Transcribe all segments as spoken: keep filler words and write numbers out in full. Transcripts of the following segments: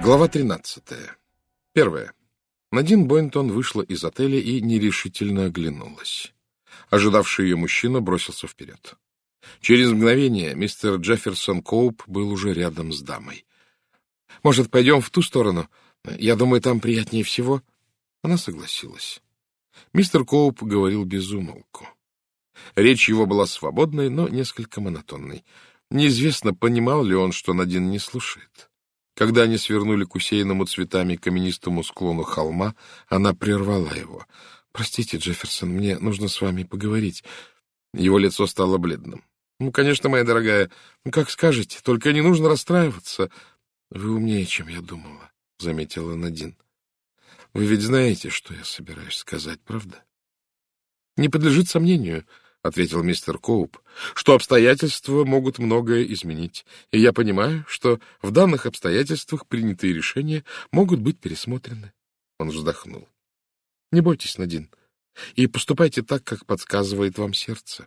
Глава тринадцатая. Первое. Надин Бойнтон вышла из отеля и нерешительно оглянулась. Ожидавший ее мужчина бросился вперед. Через мгновение мистер Джефферсон Коуп был уже рядом с дамой. — Может, пойдем в ту сторону? Я думаю, там приятнее всего. Она согласилась. Мистер Коуп говорил без умолку. Речь его была свободной, но несколько монотонной. Неизвестно, понимал ли он, что Надин не слушает. Когда они свернули к усеянному цветами каменистому склону холма, она прервала его. — Простите, Джефферсон, мне нужно с вами поговорить. Его лицо стало бледным. — Ну, конечно, моя дорогая, ну, как скажете, только не нужно расстраиваться. — Вы умнее, чем я думала, — заметила Надин. — Вы ведь знаете, что я собираюсь сказать, правда? — Не подлежит сомнению, — ответил мистер Коуп, — что обстоятельства могут многое изменить, и я понимаю, что в данных обстоятельствах принятые решения могут быть пересмотрены. Он вздохнул. — Не бойтесь, Надин, и поступайте так, как подсказывает вам сердце.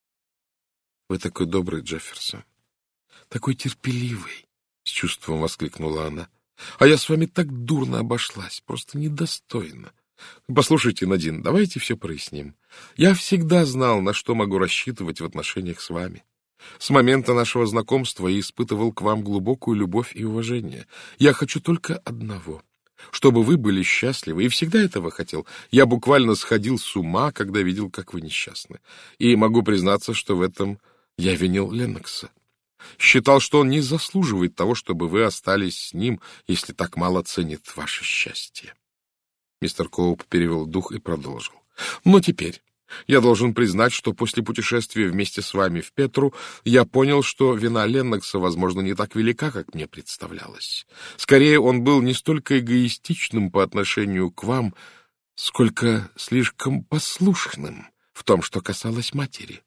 — Вы такой добрый, Джефферсон, такой терпеливый, — с чувством воскликнула она. — А я с вами так дурно обошлась, просто недостойно. Послушайте, Надин, давайте все проясним. Я всегда знал, на что могу рассчитывать в отношениях с вами. С момента нашего знакомства я испытывал к вам глубокую любовь и уважение. Я хочу только одного — чтобы вы были счастливы, и всегда этого хотел. Я буквально сходил с ума, когда видел, как вы несчастны. И могу признаться, что в этом я винил Леннокса. Считал, что он не заслуживает того, чтобы вы остались с ним, если так мало ценит ваше счастье. Мистер Коуп перевел дух и продолжил. Но теперь я должен признать, что после путешествия вместе с вами в Петру я понял, что вина Леннокса, возможно, не так велика, как мне представлялось. Скорее, он был не столько эгоистичным по отношению к вам, сколько слишком послушным в том, что касалось матери.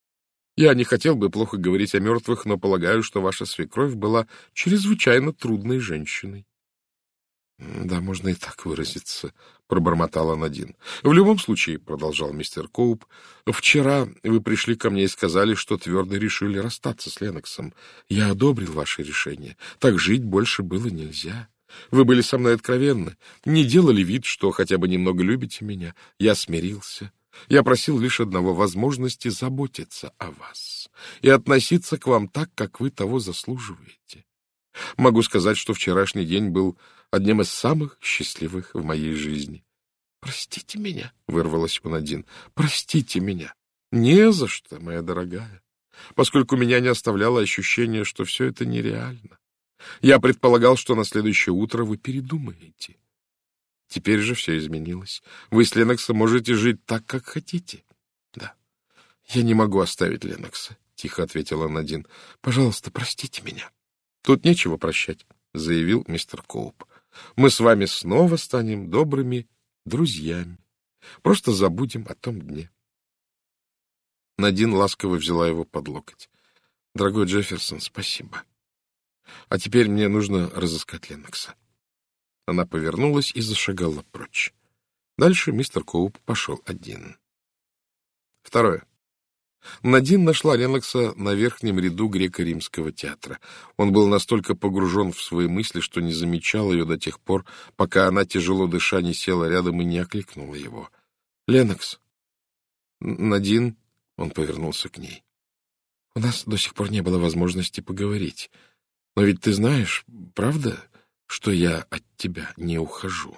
Я не хотел бы плохо говорить о мертвых, но полагаю, что ваша свекровь была чрезвычайно трудной женщиной. — Да, можно и так выразиться, — пробормотала Надин. — В любом случае, — продолжал мистер Коуп, — вчера вы пришли ко мне и сказали, что твердо решили расстаться с Ленноксом. Я одобрил ваше решение. Так жить больше было нельзя. Вы были со мной откровенны, не делали вид, что хотя бы немного любите меня. Я смирился. Я просил лишь одного — возможности заботиться о вас и относиться к вам так, как вы того заслуживаете. Могу сказать, что вчерашний день был одним из самых счастливых в моей жизни. — Простите меня, — вырвалось у Надин. — Простите меня. — Не за что, моя дорогая, поскольку меня не оставляло ощущение, что все это нереально. Я предполагал, что на следующее утро вы передумаете. Теперь же все изменилось. Вы с Ленноксом можете жить так, как хотите. — Да, я не могу оставить Леннокса, — тихо ответила Надин. — Пожалуйста, простите меня. — Тут нечего прощать, — заявил мистер Коуп. — Мы с вами снова станем добрыми друзьями. Просто забудем о том дне. Надин ласково взяла его под локоть. — Дорогой Джефферсон, спасибо. А теперь мне нужно разыскать Леннокса. Она повернулась и зашагала прочь. Дальше мистер Коуп пошел один. Второе. Надин нашла Леннокса на верхнем ряду греко-римского театра. Он был настолько погружен в свои мысли, что не замечал ее до тех пор, пока она, тяжело дыша, не села рядом и не окликнула его. — Леннокс! — Надин! — он повернулся к ней. — У нас до сих пор не было возможности поговорить. Но ведь ты знаешь, правда, что я от тебя не ухожу?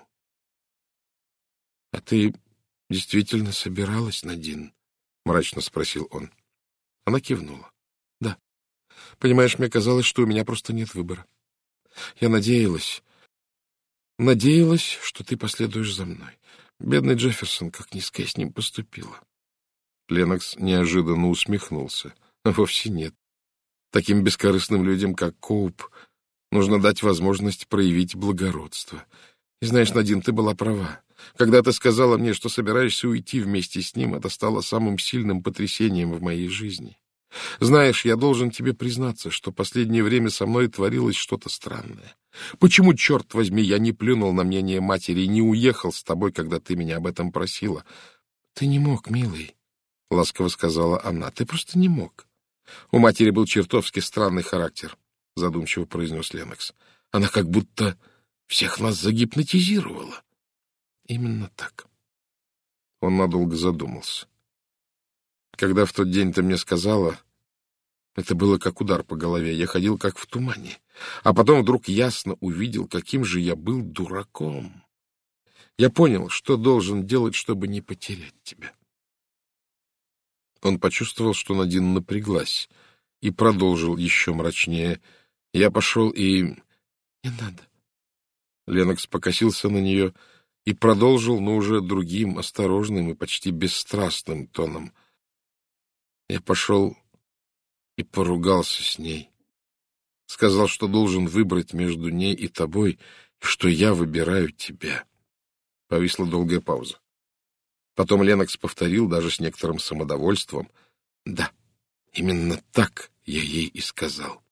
— А ты действительно собиралась, Надин? — мрачно спросил он. Она кивнула. — Да. Понимаешь, мне казалось, что у меня просто нет выбора. Я надеялась, надеялась, что ты последуешь за мной. Бедный Джефферсон, как низко я с ним поступила. Леннокс неожиданно усмехнулся. — Вовсе нет. Таким бескорыстным людям, как Коуп, нужно дать возможность проявить благородство. И знаешь, Надин, ты была права. Когда ты сказала мне, что собираешься уйти вместе с ним, это стало самым сильным потрясением в моей жизни. Знаешь, я должен тебе признаться, что последнее время со мной творилось что-то странное. Почему, черт возьми, я не плюнул на мнение матери и не уехал с тобой, когда ты меня об этом просила? — Ты не мог, милый, — ласково сказала она. — Ты просто не мог. У матери был чертовски странный характер, — задумчиво произнес Леннокс. Она как будто всех нас загипнотизировала. Именно так. Он надолго задумался. Когда в тот день ты мне сказала, это было как удар по голове. Я ходил как в тумане. А потом вдруг ясно увидел, каким же я был дураком. Я понял, что должен делать, чтобы не потерять тебя. Он почувствовал, что Надин напряглась, и продолжил еще мрачнее. Я пошел и... Не надо. Ленокс покосился на нее и продолжил, но уже другим, осторожным и почти бесстрастным тоном. Я пошел и поругался с ней. Сказал, что должен выбрать между ней и тобой, и что я выбираю тебя. Повисла долгая пауза. Потом Ленокс повторил, даже с некоторым самодовольством. Да, именно так я ей и сказал.